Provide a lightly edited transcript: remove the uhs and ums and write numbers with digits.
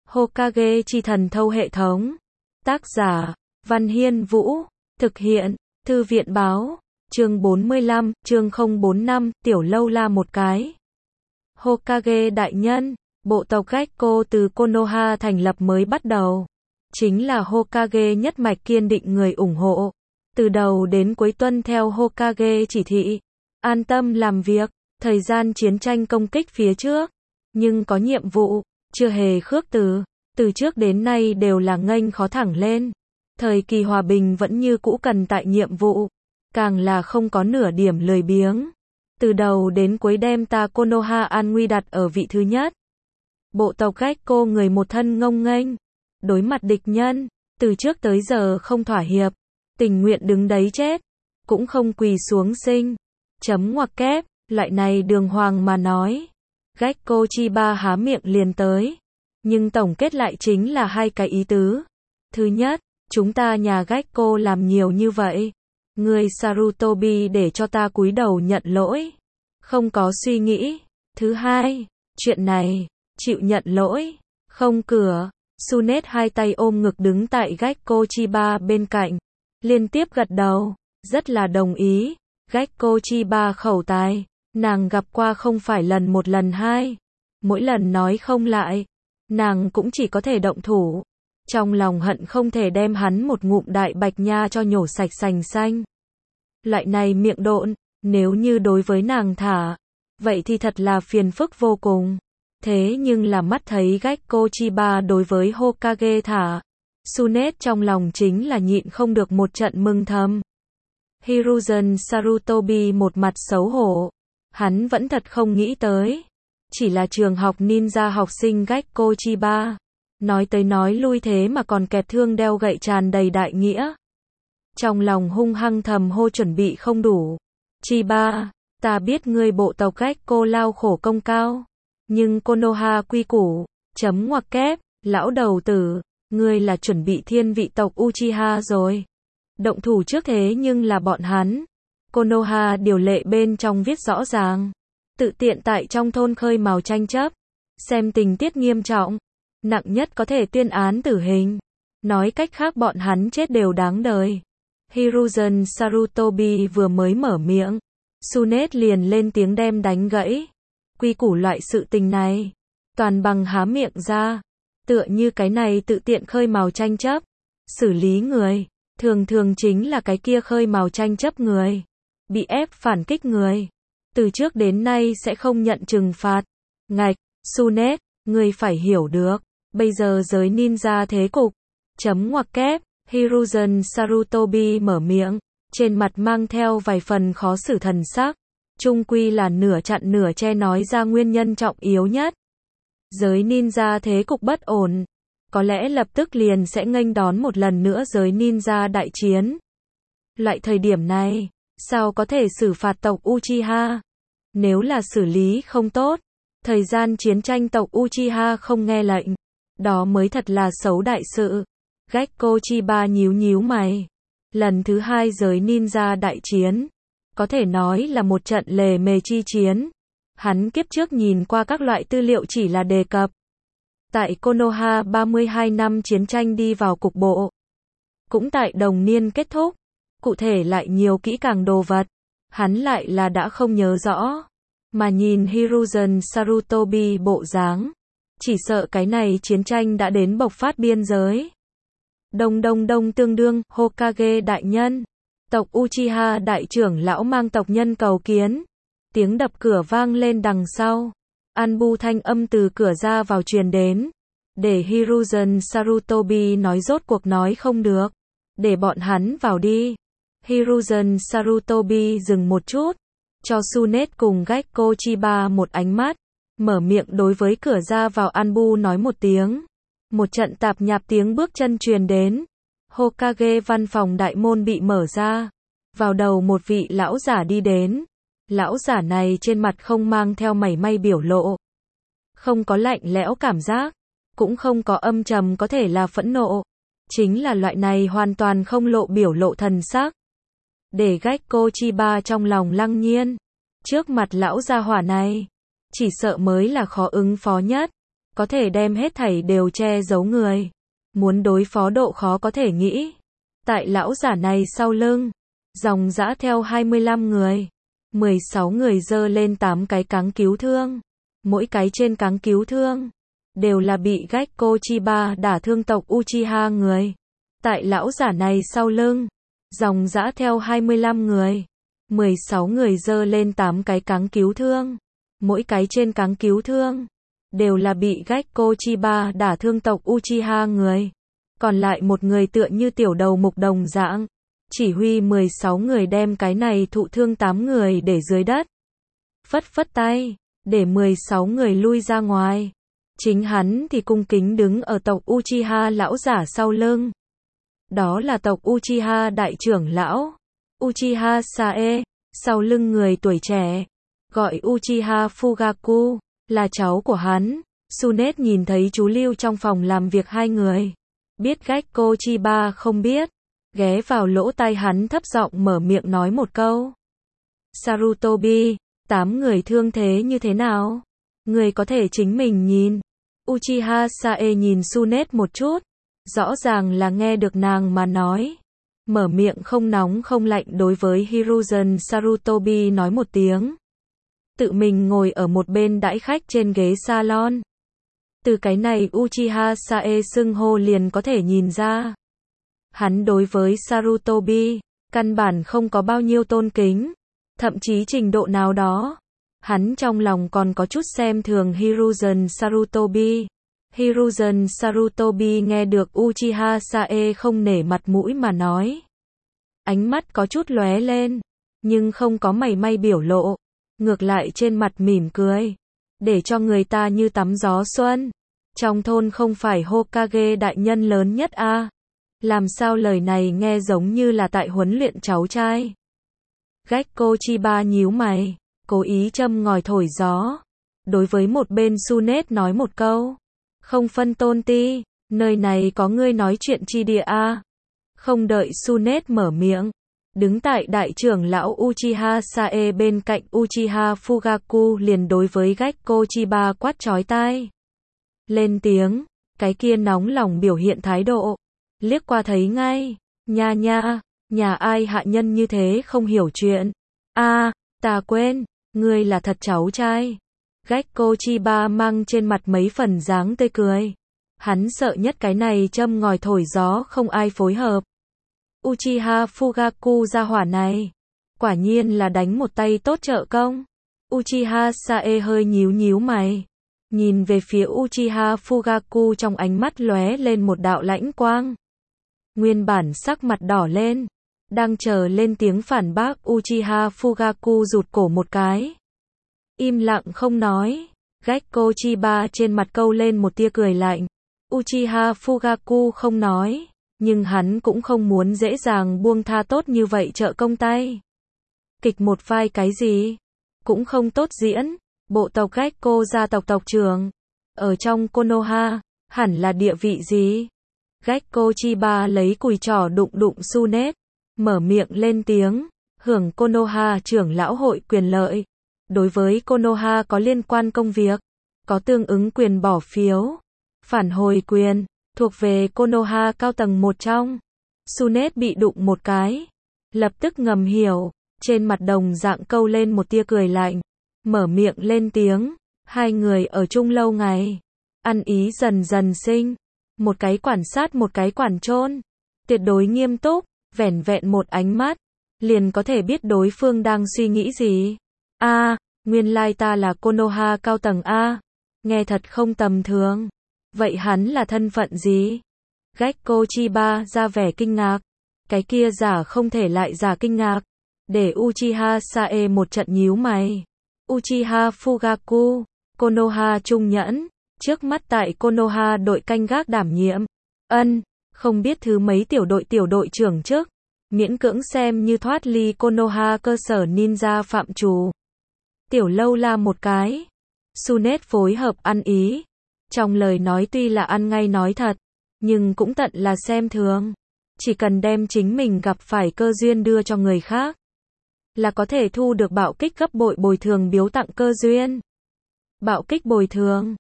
Hokage chi thần thâu hệ thống. Tác giả, Văn Hiên Vũ. Thực hiện, Thư viện báo. Chương 45, chương 045, tiểu lâu la một cái. Hokage đại nhân, bộ tộc Gekko từ Konoha thành lập mới bắt đầu. Chính là Hokage nhất mạch kiên định người ủng hộ. Từ đầu đến cuối tuân theo Hokage chỉ thị. An tâm làm việc, thời gian chiến tranh công kích phía trước. Nhưng có nhiệm vụ, chưa hề khước từ. Từ trước đến nay đều là nghênh khó thẳng lên. Thời kỳ hòa bình vẫn như cũ cần tại nhiệm vụ. Càng là không có nửa điểm lười biếng. Từ đầu đến cuối đem ta Konoha an nguy đặt ở vị thứ nhất. Bộ tộc Gekko người một thân ngông nghênh. Đối mặt địch nhân, từ trước tới giờ không thỏa hiệp. Tình nguyện đứng đấy chết. Cũng không quỳ xuống sinh. Chấm ngoặc kép, loại này đường hoàng mà nói. Gekko Chiba há miệng liền tới. Nhưng tổng kết lại chính là hai cái ý tứ. Thứ nhất, chúng ta nhà Gekko làm nhiều như vậy. Người Sarutobi để cho ta cúi đầu nhận lỗi. Không có suy nghĩ. Thứ hai, chuyện này, chịu nhận lỗi. Không cửa. Sunet hai tay ôm ngực đứng tại Gekko Chiba bên cạnh. Liên tiếp gật đầu. Rất là đồng ý. Gekko Chiba khẩu tài. Nàng gặp qua không phải lần một lần hai. Mỗi lần nói không lại. Nàng cũng chỉ có thể động thủ. Trong lòng hận không thể đem hắn một ngụm đại bạch nha cho nhổ sạch sành xanh. Loại này miệng độn, nếu như đối với nàng thả, vậy thì thật là phiền phức vô cùng. Thế nhưng là mắt thấy Gekko Chiba đối với Hokage thả. Sunet trong lòng chính là nhịn không được một trận mừng thầm. Hiruzen Sarutobi một mặt xấu hổ. Hắn vẫn thật không nghĩ tới. Chỉ là trường học ninja học sinh Gekko Chiba. Nói tới nói lui thế mà còn kẹp thương đeo gậy tràn đầy đại nghĩa. Trong lòng hung hăng thầm hô chuẩn bị không đủ. Chiba, ta biết ngươi bộ tộc Gekko lao khổ công cao. Nhưng Konoha quy củ, chấm ngoặc kép, lão đầu tử, ngươi là chuẩn bị thiên vị tộc Uchiha rồi. Động thủ trước thế nhưng là bọn hắn. Konoha điều lệ bên trong viết rõ ràng. Tự tiện tại trong thôn khơi mào tranh chấp. Xem tình tiết nghiêm trọng. Nặng nhất có thể tuyên án tử hình. Nói cách khác bọn hắn chết đều đáng đời. Hiruzen Sarutobi vừa mới mở miệng. Sunet liền lên tiếng đem đánh gãy. Quy củ loại sự tình này. Toàn bằng há miệng ra. Tựa như cái này tự tiện khơi mào tranh chấp. Xử lý người. Thường thường chính là cái kia khơi mào tranh chấp người. Bị ép phản kích người. Từ trước đến nay sẽ không nhận trừng phạt. Ngạch, Sunet, ngươi phải hiểu được. Bây giờ giới ninja thế cục. Chấm ngoặc kép, Hiruzen Sarutobi mở miệng. Trên mặt mang theo vài phần khó xử thần sắc. Chung quy là nửa chặn nửa che nói ra nguyên nhân trọng yếu nhất. Giới ninja thế cục bất ổn. Có lẽ lập tức liền sẽ nghênh đón một lần nữa giới ninja đại chiến. Loại thời điểm này, sao có thể xử phạt tộc Uchiha? Nếu là xử lý không tốt, thời gian chiến tranh tộc Uchiha không nghe lệnh, đó mới thật là xấu đại sự. Gekko Chiba nhíu nhíu mày. Lần thứ hai giới ninja đại chiến, có thể nói là một trận lề mề chi chiến. Hắn kiếp trước nhìn qua các loại tư liệu chỉ là đề cập. Tại Konoha 32 năm chiến tranh đi vào cục bộ. Cũng tại đồng niên kết thúc. Cụ thể lại nhiều kỹ càng đồ vật. Hắn lại là đã không nhớ rõ. Mà nhìn Hiruzen Sarutobi bộ dáng. Chỉ sợ cái này chiến tranh đã đến bộc phát biên giới. Đông tương đương, Hokage đại nhân. Tộc Uchiha đại trưởng lão mang tộc nhân cầu kiến. Tiếng đập cửa vang lên đằng sau. Anbu thanh âm từ cửa ra vào truyền đến. Để Hiruzen Sarutobi nói rốt cuộc nói không được. Để bọn hắn vào đi. Hiruzen Sarutobi dừng một chút. Cho Sunet cùng Gekko Chiba một ánh mắt. Mở miệng đối với cửa ra vào Anbu nói một tiếng. Một trận tạp nhạp tiếng bước chân truyền đến. Hokage văn phòng đại môn bị mở ra. Vào đầu một vị lão giả đi đến. Lão giả này trên mặt không mang theo mảy may biểu lộ. Không có lạnh lẽo cảm giác. Cũng không có âm trầm có thể là phẫn nộ. Chính là loại này hoàn toàn không lộ biểu lộ thần sắc. Để Gekko Chiba trong lòng lăng nhiên. Trước mặt lão gia hỏa này. Chỉ sợ mới là khó ứng phó nhất. có thể đem hết thảy đều che giấu người. Muốn đối phó độ khó có thể nghĩ. Tại lão giả này sau lưng, dòng dã theo 25 người. 16 người giơ lên 8 cái cáng cứu thương. Mỗi cái trên cáng cứu thương đều là bị Gekko Chiba đả thương tộc Uchiha người. Tại lão giả này sau lưng, dòng dã theo 25 người. 16 người giơ lên 8 cái cáng cứu thương. Mỗi cái trên cáng cứu thương đều là bị Gekko Chiba đả thương tộc Uchiha người. Còn lại một người tựa như tiểu đầu mục đồng dạng, chỉ huy 16 người đem cái này thụ thương 8 người để dưới đất. Phất phất tay, để 16 người lui ra ngoài. Chính hắn thì cung kính đứng ở tộc Uchiha lão giả sau lưng. Đó là tộc Uchiha đại trưởng lão, Uchiha Sae, sau lưng người tuổi trẻ, gọi Uchiha Fugaku, là cháu của hắn. Tsunade nhìn thấy chú lưu trong phòng làm việc hai người. Biết Gekko Chiba không biết, ghé vào lỗ tai hắn thấp giọng mở miệng nói một câu. Sarutobi, 8 người thương thế như thế nào? Người có thể chính mình nhìn. Uchiha Sae nhìn Tsunade một chút, rõ ràng là nghe được nàng mà nói. Mở miệng không nóng không lạnh đối với Hiruzen Sarutobi nói một tiếng. Tự mình ngồi ở một bên đãi khách trên ghế salon. Từ cái này Uchiha Sae xưng hô liền có thể nhìn ra. Hắn đối với Sarutobi, căn bản không có bao nhiêu tôn kính. Thậm chí trình độ nào đó, hắn trong lòng còn có chút xem thường Hiruzen Sarutobi. Hiruzen Sarutobi nghe được Uchiha Sae không nể mặt mũi mà nói. Ánh mắt có chút lóe lên, nhưng không có mảy may biểu lộ. Ngược lại trên mặt mỉm cười. Để cho người ta như tắm gió xuân. Trong thôn không phải Hokage đại nhân lớn nhất a? Làm sao lời này nghe giống như là tại huấn luyện cháu trai. Gekko Chiba nhíu mày, cố ý châm ngòi thổi gió. Đối với một bên Tsunade nói một câu. Không phân tôn ti, nơi này có ngươi nói chuyện chi địa a? Không đợi Tsunade mở miệng. Đứng tại đại trưởng lão Uchiha Sae bên cạnh Uchiha Fugaku liền đối với Gekko Chiba quát chói tai. Lên tiếng, cái kia nóng lòng biểu hiện thái độ. Liếc qua thấy ngay, nha nha, nhà ai hạ nhân như thế không hiểu chuyện. Ta quên, ngươi là thật cháu trai. Gekko Chiba mang trên mặt mấy phần dáng tươi cười. Hắn sợ nhất cái này châm ngòi thổi gió không ai phối hợp. Uchiha Fugaku gia hỏa này, quả nhiên là đánh một tay tốt trợ công. Uchiha Sae hơi nhíu nhíu mày, nhìn về phía Uchiha Fugaku trong ánh mắt lóe lên một đạo lãnh quang. Nguyên bản sắc mặt đỏ lên, đang chờ lên tiếng phản bác Uchiha Fugaku rụt cổ một cái. Im lặng không nói, Gekko Chiba trên mặt câu lên một tia cười lạnh. Uchiha Fugaku không nói. Nhưng hắn cũng không muốn dễ dàng buông tha tốt như vậy trợ công tay. Kịch một vai cái gì? Cũng không tốt diễn. Bộ tộc Gekko gia tộc tộc trưởng. Ở trong Konoha, hẳn là địa vị gì? Gekko Chiba lấy cùi trỏ đụng đụng Tsunade. Mở miệng lên tiếng. Hưởng Konoha trưởng lão hội quyền lợi. Đối với Konoha có liên quan công việc. Có tương ứng quyền bỏ phiếu. Phản hồi quyền. Thuộc về Konoha cao tầng một trong. Tsunade bị đụng một cái. Lập tức ngầm hiểu. Trên mặt đồng dạng câu lên một tia cười lạnh. Mở miệng lên tiếng. Hai người ở chung lâu ngày. Ăn ý dần dần sinh. Một cái quản sát một cái quản trôn. Tuyệt đối nghiêm túc. Vẻn vẹn một ánh mắt. Liền có thể biết đối phương đang suy nghĩ gì. Nguyên lai ta là Konoha cao tầng a. Nghe thật không tầm thường. Vậy hắn là thân phận gì? Gekko Chiba ra vẻ kinh ngạc. Cái kia giả không thể lại giả kinh ngạc. Để Uchiha Sae một trận nhíu mày. Uchiha Fugaku, Konoha trung nhẫn. Trước mắt tại Konoha đội canh gác đảm nhiệm. Không biết thứ mấy tiểu đội trưởng trước. Miễn cưỡng xem như thoát ly Konoha cơ sở ninja phạm trù. Tiểu lâu la một cái. Tsunade phối hợp ăn ý. Trong lời nói tuy là ăn ngay nói thật, nhưng cũng tận là xem thường. Chỉ cần đem chính mình gặp phải cơ duyên đưa cho người khác, là có thể thu được bạo kích gấp bội bồi thường biếu tặng cơ duyên. Bạo kích bồi thường,